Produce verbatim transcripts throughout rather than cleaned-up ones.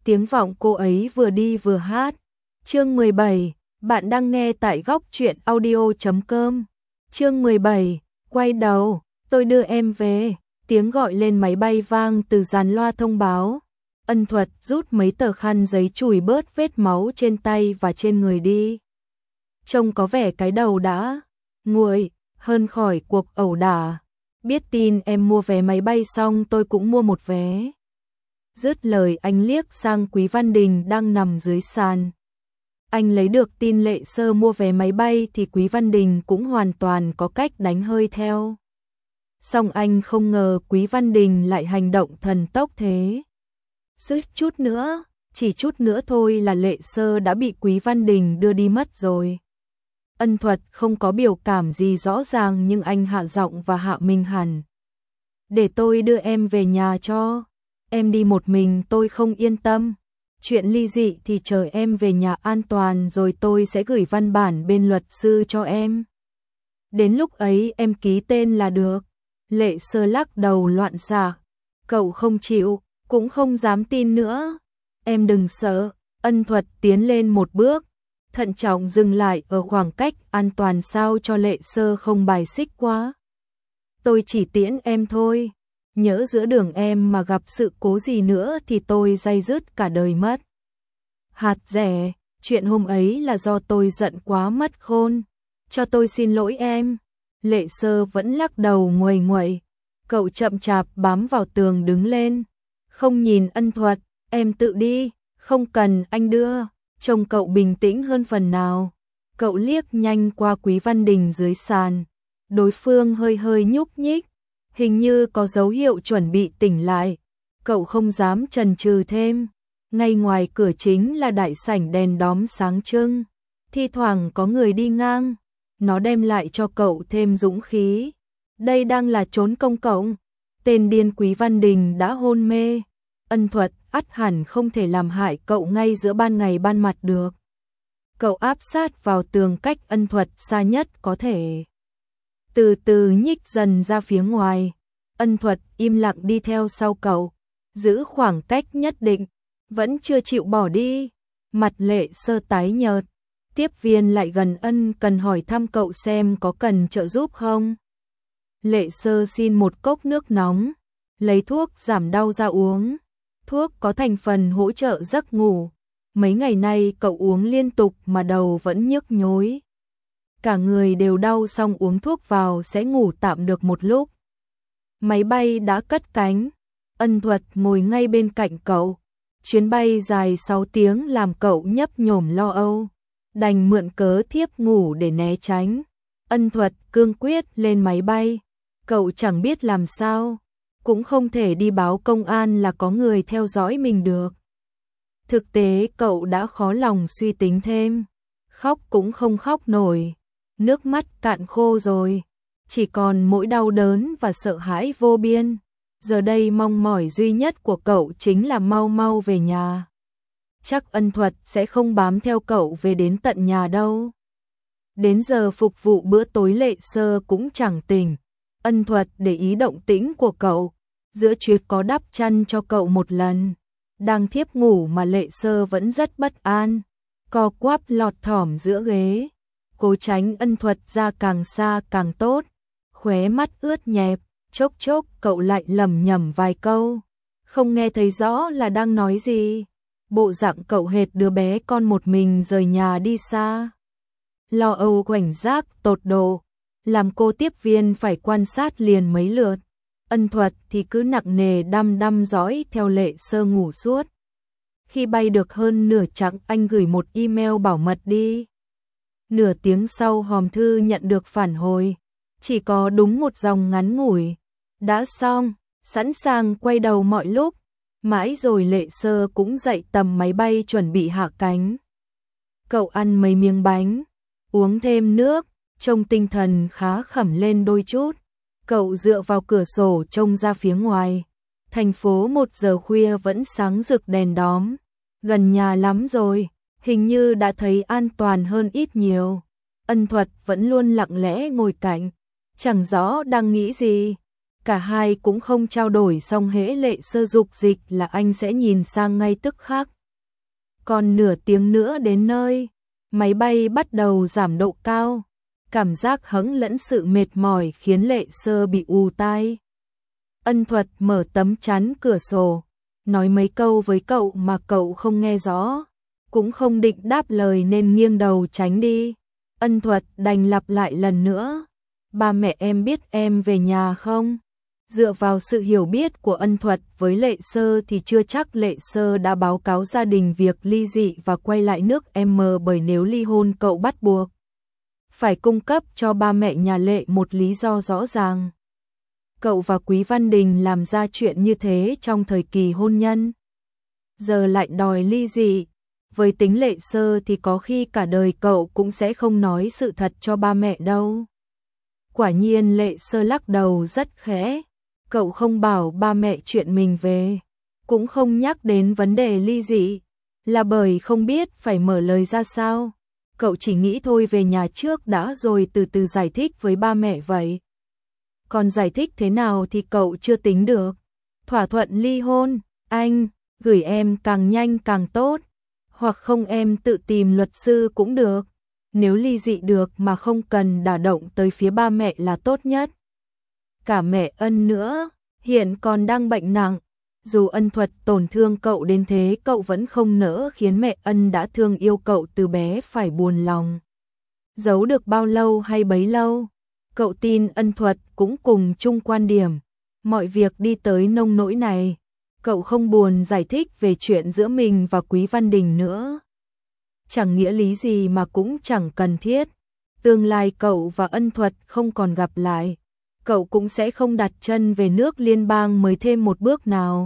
tiếng vọng cô ấy vừa đi vừa hát. Chương mười bảy, bạn đang nghe tại góc truyện audio chấm com. Chương mười bảy, quay đầu, tôi đưa em về. Tiếng gọi lên máy bay vang từ dàn loa thông báo. Ân Thuật rút mấy tờ khăn giấy chùi bớt vết máu trên tay và trên người đi. Trông có vẻ cái đầu đã nguội hơn khỏi cuộc ẩu đả. Biết tin em mua vé máy bay xong tôi cũng mua một vé. Dứt lời anh liếc sang Quý Văn Đình đang nằm dưới sàn. Anh lấy được tin Lệ Sơ mua vé máy bay thì Quý Văn Đình cũng hoàn toàn có cách đánh hơi theo. Song anh không ngờ Quý Văn Đình lại hành động thần tốc thế. Suýt chút nữa, chỉ chút nữa thôi là Lệ Sơ đã bị Quý Văn Đình đưa đi mất rồi. Ân Thuật không có biểu cảm gì rõ ràng nhưng anh hạ giọng và hạ mình hẳn. Để tôi đưa em về nhà cho. Em đi một mình tôi không yên tâm. Chuyện ly dị thì chờ em về nhà an toàn rồi tôi sẽ gửi văn bản bên luật sư cho em. Đến lúc ấy em ký tên là được. Lệ Sơ lắc đầu loạn xạ. Cậu không chịu, cũng không dám tin nữa. Em đừng sợ. Ân Thuật tiến lên một bước, thận trọng dừng lại ở khoảng cách an toàn sao cho Lệ Sơ không bài xích quá. Tôi chỉ tiễn em thôi. Nhỡ giữa đường em mà gặp sự cố gì nữa thì tôi day dứt cả đời mất. Hạt rẻ, chuyện hôm ấy là do tôi giận quá mất khôn. Cho tôi xin lỗi em. Lệ Sơ vẫn lắc đầu nguầy nguậy. Cậu chậm chạp bám vào tường đứng lên. Không nhìn Ân Thuật, em tự đi, không cần anh đưa. Trông cậu bình tĩnh hơn phần nào. Cậu liếc nhanh qua Quý Văn Đình dưới sàn. Đối phương hơi hơi nhúc nhích, hình như có dấu hiệu chuẩn bị tỉnh lại. Cậu không dám chần chừ thêm. Ngay ngoài cửa chính là đại sảnh đèn đóm sáng trưng. Thi thoảng có người đi ngang. Nó đem lại cho cậu thêm dũng khí. Đây đang là chốn công cộng. Tên điên Quý Văn Đình đã hôn mê. Ân Thuật ắt hẳn không thể làm hại cậu ngay giữa ban ngày ban mặt được. Cậu áp sát vào tường cách Ân Thuật xa nhất có thể. Từ từ nhích dần ra phía ngoài. Ân Thuật im lặng đi theo sau cậu, giữ khoảng cách nhất định, vẫn chưa chịu bỏ đi. Mặt Lệ Sơ tái nhợt. Tiếp viên lại gần ân cần hỏi thăm cậu xem có cần trợ giúp không. Lệ Sơ xin một cốc nước nóng, lấy thuốc giảm đau ra uống. Thuốc có thành phần hỗ trợ giấc ngủ. Mấy ngày nay cậu uống liên tục mà đầu vẫn nhức nhối. Cả người đều đau xong uống thuốc vào sẽ ngủ tạm được một lúc. Máy bay đã cất cánh. Ân Thuật ngồi ngay bên cạnh cậu. Chuyến bay dài sáu tiếng làm cậu nhấp nhổm lo âu. Đành mượn cớ thiếp ngủ để né tránh. Ân Thuật cương quyết lên máy bay. Cậu chẳng biết làm sao. Cũng không thể đi báo công an là có người theo dõi mình được. Thực tế cậu đã khó lòng suy tính thêm. Khóc cũng không khóc nổi. Nước mắt cạn khô rồi. Chỉ còn mỗi đau đớn và sợ hãi vô biên. Giờ đây mong mỏi duy nhất của cậu chính là mau mau về nhà. Chắc Ân Thuật sẽ không bám theo cậu về đến tận nhà đâu. Đến giờ phục vụ bữa tối Lệ Sơ cũng chẳng tỉnh. Ân Thuật để ý động tĩnh của cậu. Giữa trưa có đắp chăn cho cậu một lần. Đang thiếp ngủ mà Lệ Sơ vẫn rất bất an. Co quắp lọt thỏm giữa ghế. Cố tránh Ân Thuật ra càng xa càng tốt. Khóe mắt ướt nhẹp. Chốc chốc cậu lại lẩm nhẩm vài câu. Không nghe thấy rõ là đang nói gì. Bộ dạng cậu hệt đứa bé con một mình rời nhà đi xa. Lo âu quảnh giác tột độ. Làm cô tiếp viên phải quan sát liền mấy lượt. Ân Thuật thì cứ nặng nề đăm đăm dõi theo Lệ Sơ ngủ suốt. Khi bay được hơn nửa chặng anh gửi một email bảo mật đi. Nửa tiếng sau hòm thư nhận được phản hồi. Chỉ có đúng một dòng ngắn ngủi. Đã xong, sẵn sàng quay đầu mọi lúc. Mãi rồi Lệ Sơ cũng dậy tầm máy bay chuẩn bị hạ cánh. Cậu ăn mấy miếng bánh, uống thêm nước, trông tinh thần khá khẩm lên đôi chút. Cậu dựa vào cửa sổ trông ra phía ngoài. Thành phố một giờ khuya vẫn sáng rực đèn đóm. Gần nhà lắm rồi, hình như đã thấy an toàn hơn ít nhiều. Ân Thuật vẫn luôn lặng lẽ ngồi cạnh, chẳng rõ đang nghĩ gì. Cả hai cũng không trao đổi, xong hễ Lệ Sơ dục dịch là anh sẽ nhìn sang ngay tức khắc. Còn nửa tiếng nữa đến nơi, máy bay bắt đầu giảm độ cao. Cảm giác hững lẫn sự mệt mỏi khiến Lệ Sơ bị ù tai. Ân Thuật mở tấm chắn cửa sổ, nói mấy câu với cậu mà cậu không nghe rõ, cũng không định đáp lời nên nghiêng đầu tránh đi. Ân Thuật đành lặp lại lần nữa, ba mẹ em biết em về nhà không? Dựa vào sự hiểu biết của Ân Thuật với Lệ Sơ thì chưa chắc Lệ Sơ đã báo cáo gia đình việc ly dị và quay lại nước M, bởi nếu ly hôn cậu bắt buộc phải cung cấp cho ba mẹ nhà Lệ một lý do rõ ràng. Cậu và Quý Văn Đình làm ra chuyện như thế trong thời kỳ hôn nhân, giờ lại đòi ly dị. Với tính Lệ Sơ thì có khi cả đời cậu cũng sẽ không nói sự thật cho ba mẹ đâu. Quả nhiên Lệ Sơ lắc đầu rất khẽ. Cậu không bảo ba mẹ chuyện mình về, cũng không nhắc đến vấn đề ly dị, là bởi không biết phải mở lời ra sao. Cậu chỉ nghĩ thôi về nhà trước đã rồi từ từ giải thích với ba mẹ vậy. Còn giải thích thế nào thì cậu chưa tính được. Thỏa thuận ly hôn, anh, gửi em càng nhanh càng tốt. Hoặc không em tự tìm luật sư cũng được. Nếu ly dị được mà không cần đả động tới phía ba mẹ là tốt nhất. Cả mẹ Ân nữa, hiện còn đang bệnh nặng. Dù Ân Thuật tổn thương cậu đến thế cậu vẫn không nỡ khiến mẹ Ân đã thương yêu cậu từ bé phải buồn lòng. Giấu được bao lâu hay bấy lâu. Cậu tin Ân Thuật cũng cùng chung quan điểm. Mọi việc đi tới nông nỗi này, cậu không buồn giải thích về chuyện giữa mình và Quý Văn Đình nữa. Chẳng nghĩa lý gì mà cũng chẳng cần thiết. Tương lai cậu và Ân Thuật không còn gặp lại, cậu cũng sẽ không đặt chân về nước liên bang mới thêm một bước nào.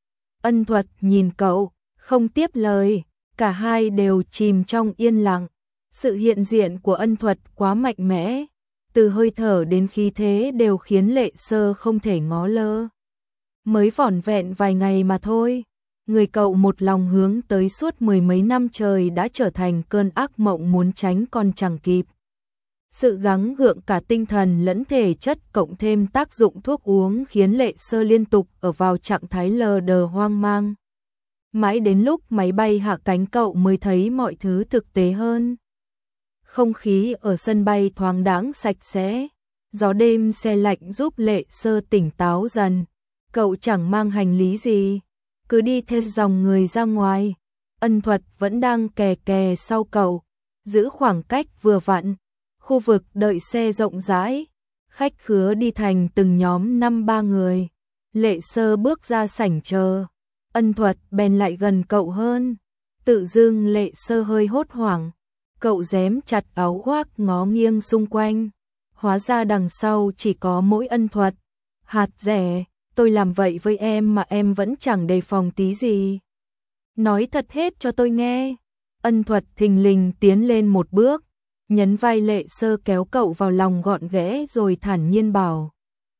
Ân Thuật nhìn cậu, không tiếp lời, cả hai đều chìm trong yên lặng. Sự hiện diện của Ân Thuật quá mạnh mẽ, từ hơi thở đến khí thế đều khiến Lệ Sơ không thể ngó lơ. Mới vỏn vẹn vài ngày mà thôi, người cậu một lòng hướng tới suốt mười mấy năm trời đã trở thành cơn ác mộng muốn tránh còn chẳng kịp. Sự gắng gượng cả tinh thần lẫn thể chất cộng thêm tác dụng thuốc uống khiến Lệ Sơ liên tục ở vào trạng thái lờ đờ hoang mang. Mãi đến lúc máy bay hạ cánh cậu mới thấy mọi thứ thực tế hơn. Không khí ở sân bay thoáng đãng sạch sẽ, gió đêm se lạnh giúp Lệ Sơ tỉnh táo dần. Cậu chẳng mang hành lý gì, cứ đi theo dòng người ra ngoài. Ân Thuật vẫn đang kè kè sau cậu, giữ khoảng cách vừa vặn. Khu vực đợi xe rộng rãi, khách khứa đi thành từng nhóm năm ba người. Lệ Sơ bước ra sảnh chờ, Ân Thuật bèn lại gần cậu hơn. Tự dưng Lệ Sơ hơi hốt hoảng, cậu rém chặt áo khoác ngó nghiêng xung quanh. Hóa ra đằng sau chỉ có mỗi Ân Thuật. Hạt rẻ, tôi làm vậy với em mà em vẫn chẳng đề phòng tí gì. Nói thật hết cho tôi nghe. Ân Thuật thình lình tiến lên một bước, nhấn vai Lệ Sơ kéo cậu vào lòng gọn ghẽ rồi thản nhiên bảo.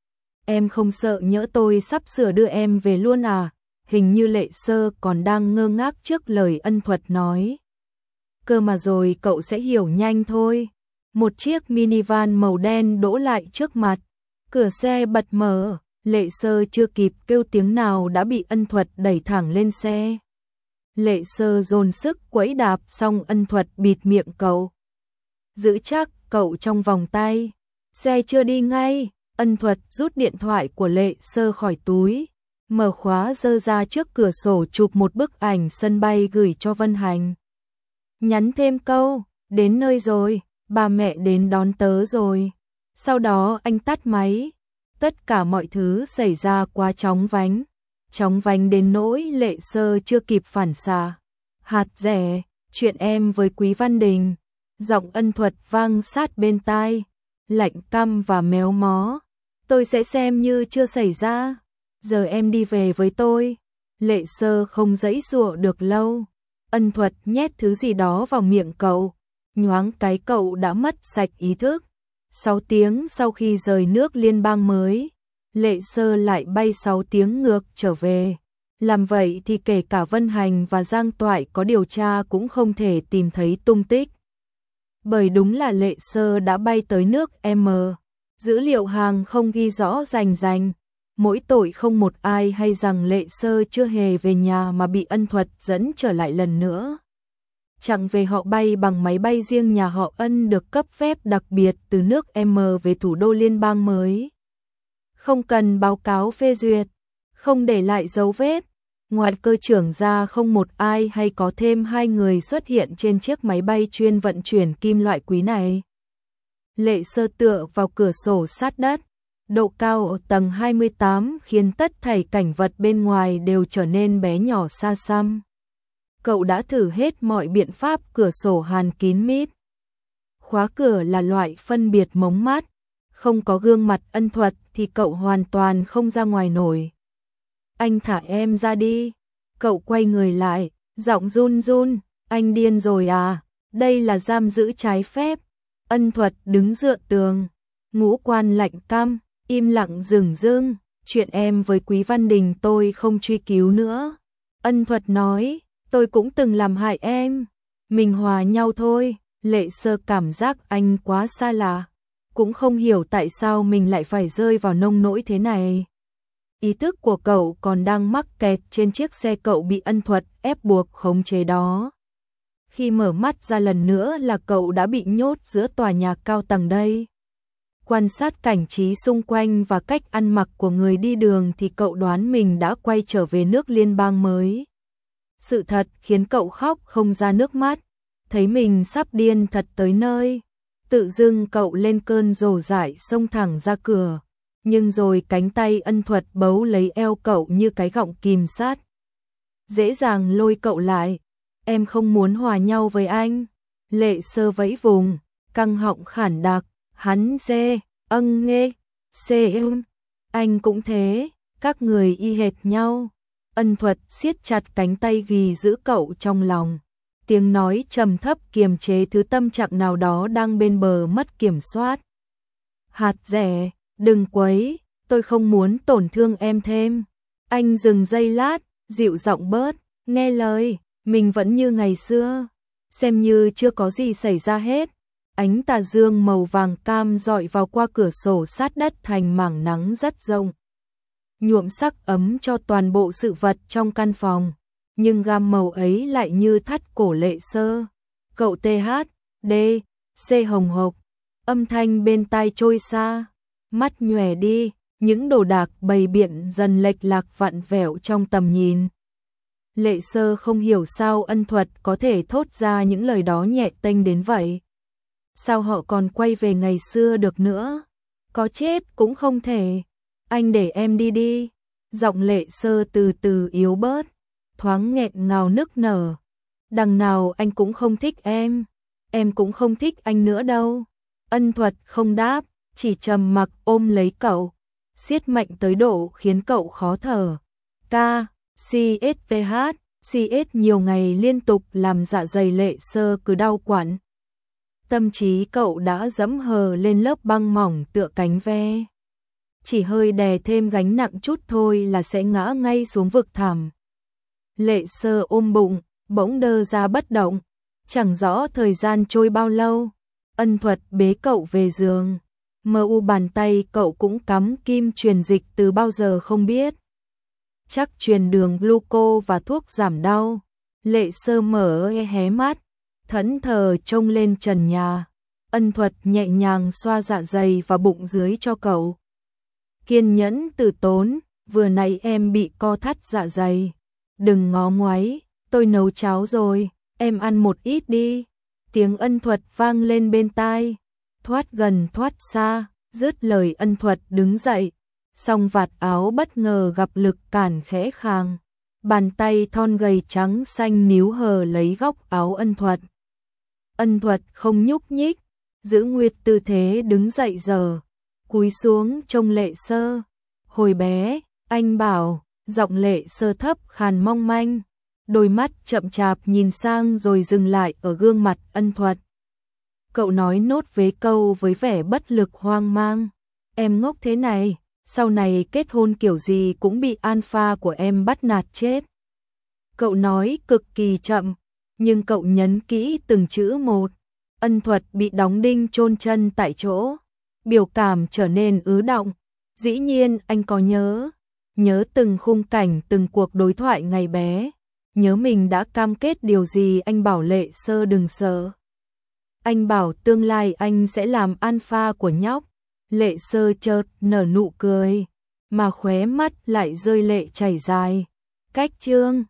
Em không sợ nhỡ tôi sắp sửa đưa em về luôn à? Hình như Lệ Sơ còn đang ngơ ngác trước lời Ân Thuật nói. Cơ mà rồi cậu sẽ hiểu nhanh thôi. Một chiếc minivan màu đen đỗ lại trước mặt, cửa xe bật mở, Lệ Sơ chưa kịp kêu tiếng nào đã bị Ân Thuật đẩy thẳng lên xe. Lệ Sơ dồn sức quẫy đạp xong Ân Thuật bịt miệng cậu. Giữ chắc cậu trong vòng tay. Xe chưa đi ngay, Ân Thuật rút điện thoại của Lệ Sơ khỏi túi, mở khóa giơ ra trước cửa sổ chụp một bức ảnh sân bay gửi cho Vân Hành. Nhắn thêm câu, đến nơi rồi, ba mẹ đến đón tớ rồi. Sau đó anh tắt máy. Tất cả mọi thứ xảy ra quá chóng vánh. Chóng vánh đến nỗi Lệ Sơ chưa kịp phản xạ. Hạt rẻ, chuyện em với Quý Văn Đình. Giọng Ân Thuật vang sát bên tai, lạnh căm và méo mó. Tôi sẽ xem như chưa xảy ra. Giờ em đi về với tôi. Lệ Sơ không giãy giụa được lâu. Ân Thuật nhét thứ gì đó vào miệng cậu. Nhoáng cái cậu đã mất sạch ý thức. Sáu tiếng sau khi rời nước liên bang mới, Lệ Sơ lại bay sáu tiếng ngược trở về. Làm vậy thì kể cả Vân Hành và Giang Toại có điều tra cũng không thể tìm thấy tung tích. Bởi đúng là Lệ Sơ đã bay tới nước M. Dữ liệu hàng không ghi rõ rành rành, mỗi tội không một ai hay rằng Lệ Sơ chưa hề về nhà mà bị Ân Thuật dẫn trở lại lần nữa. Chẳng về họ bay bằng máy bay riêng nhà họ Ân được cấp phép đặc biệt từ nước M về thủ đô liên bang mới. Không cần báo cáo phê duyệt, không để lại dấu vết. Ngoài cơ trưởng ra không một ai hay có thêm hai người xuất hiện trên chiếc máy bay chuyên vận chuyển kim loại quý này. Lệ Sơ tựa vào cửa sổ sát đất, độ cao ở tầng hai mươi tám khiến tất thảy cảnh vật bên ngoài đều trở nên bé nhỏ xa xăm. Cậu đã thử hết mọi biện pháp, cửa sổ hàn kín mít. Khóa cửa là loại phân biệt mống mắt, không có gương mặt Ân Thuật thì cậu hoàn toàn không ra ngoài nổi. Anh thả em ra đi. Cậu quay người lại, giọng run run, anh điên rồi à, đây là giam giữ trái phép. Ân Thuật đứng dựa tường, ngũ quan lạnh căm, im lặng dửng dưng, chuyện em với Quý Văn Đình tôi không truy cứu nữa. Ân Thuật nói, tôi cũng từng làm hại em, mình hòa nhau thôi. Lệ Sơ cảm giác anh quá xa lạ, cũng không hiểu tại sao mình lại phải rơi vào nông nỗi thế này. Ý thức của cậu còn đang mắc kẹt trên chiếc xe cậu bị Ân Thuật ép buộc khống chế đó. Khi mở mắt ra lần nữa là cậu đã bị nhốt giữa tòa nhà cao tầng đây. Quan sát cảnh trí xung quanh và cách ăn mặc của người đi đường thì cậu đoán mình đã quay trở về nước liên bang mới. Sự thật khiến cậu khóc không ra nước mắt, thấy mình sắp điên thật tới nơi. Tự dưng cậu lên cơn rồ dại xông thẳng ra cửa, nhưng rồi cánh tay Ân Thuật bấu lấy eo cậu như cái gọng kìm sát. Dễ dàng lôi cậu lại. Em không muốn hòa nhau với anh. Lệ Sơ vẫy vùng, căng họng khản đặc, hắn dê, âng nghê, xê ưng. Anh cũng thế, các người y hệt nhau. Ân Thuật siết chặt cánh tay ghi giữ cậu trong lòng. Tiếng nói trầm thấp kiềm chế thứ tâm trạng nào đó đang bên bờ mất kiểm soát. Hạt rẻ, đừng quấy, tôi không muốn tổn thương em thêm. Anh dừng giây lát, dịu giọng bớt, nghe lời, mình vẫn như ngày xưa, xem như chưa có gì xảy ra hết. Ánh tà dương màu vàng cam dọi vào qua cửa sổ sát đất thành mảng nắng rất rộng, nhuộm sắc ấm cho toàn bộ sự vật trong căn phòng, nhưng gam màu ấy lại như thắt cổ Lệ Sơ. Cậu tê hát, đê, xê hồng hộc, âm thanh bên tai trôi xa, mắt nhòe đi, những đồ đạc bày biện dần lệch lạc vặn vẹo trong tầm nhìn. Lệ Sơ không hiểu sao Ân Thuật có thể thốt ra những lời đó nhẹ tênh đến vậy. Sao họ còn quay về ngày xưa được nữa? Có chết cũng không thể. Anh để em đi đi. Giọng Lệ Sơ từ từ yếu bớt, thoáng nghẹn ngào nức nở. Đằng nào anh cũng không thích em, em cũng không thích anh nữa đâu. Ân Thuật không đáp, chỉ trầm mặc ôm lấy cậu, siết mạnh tới độ khiến cậu khó thở. Ca, xê ét tê hát, xê ét nhiều ngày liên tục làm dạ dày Lệ Sơ cứ đau quặn. Tâm trí cậu đã dẫm hờ lên lớp băng mỏng tựa cánh ve. Chỉ hơi đè thêm gánh nặng chút thôi là sẽ ngã ngay xuống vực thẳm. Lệ Sơ ôm bụng, bỗng đơ ra bất động. Chẳng rõ thời gian trôi bao lâu. Ân Thuật bế cậu về giường. Mờ u bàn tay cậu cũng cắm kim truyền dịch từ bao giờ không biết. Chắc truyền đường gluco và thuốc giảm đau. Lệ Sơ mở hé mắt, thẫn thờ trông lên trần nhà. Ân Thuật nhẹ nhàng xoa dạ dày và bụng dưới cho cậu. Kiên nhẫn từ tốn, vừa nãy em bị co thắt dạ dày. Đừng ngó ngoáy, tôi nấu cháo rồi, em ăn một ít đi. Tiếng Ân Thuật vang lên bên tai. Thoát gần thoát xa, dứt lời Ân Thuật đứng dậy. Song vạt áo bất ngờ gặp lực cản khẽ khàng. Bàn tay thon gầy trắng xanh níu hờ lấy góc áo Ân Thuật. Ân Thuật không nhúc nhích, giữ nguyên tư thế đứng dậy giờ. Cúi xuống trông Lệ Sơ. Hồi bé, anh bảo, giọng Lệ Sơ thấp khàn mong manh. Đôi mắt chậm chạp nhìn sang rồi dừng lại ở gương mặt Ân Thuật. Cậu nói nốt vế câu với vẻ bất lực hoang mang. Em ngốc thế này, sau này kết hôn kiểu gì cũng bị alpha của em bắt nạt chết. Cậu nói cực kỳ chậm, nhưng cậu nhấn kỹ từng chữ một. Ân Thuật bị đóng đinh chôn chân tại chỗ. biểu cảm trở nên ứ động. Dĩ nhiên anh có nhớ, nhớ từng khung cảnh, từng cuộc đối thoại ngày bé, nhớ mình đã cam kết điều gì. Anh bảo Lệ Sơ đừng sợ. Anh bảo tương lai anh sẽ làm alpha của nhóc. Lệ Sơ chợt nở nụ cười, mà khóe mắt lại rơi lệ chảy dài. Cách chương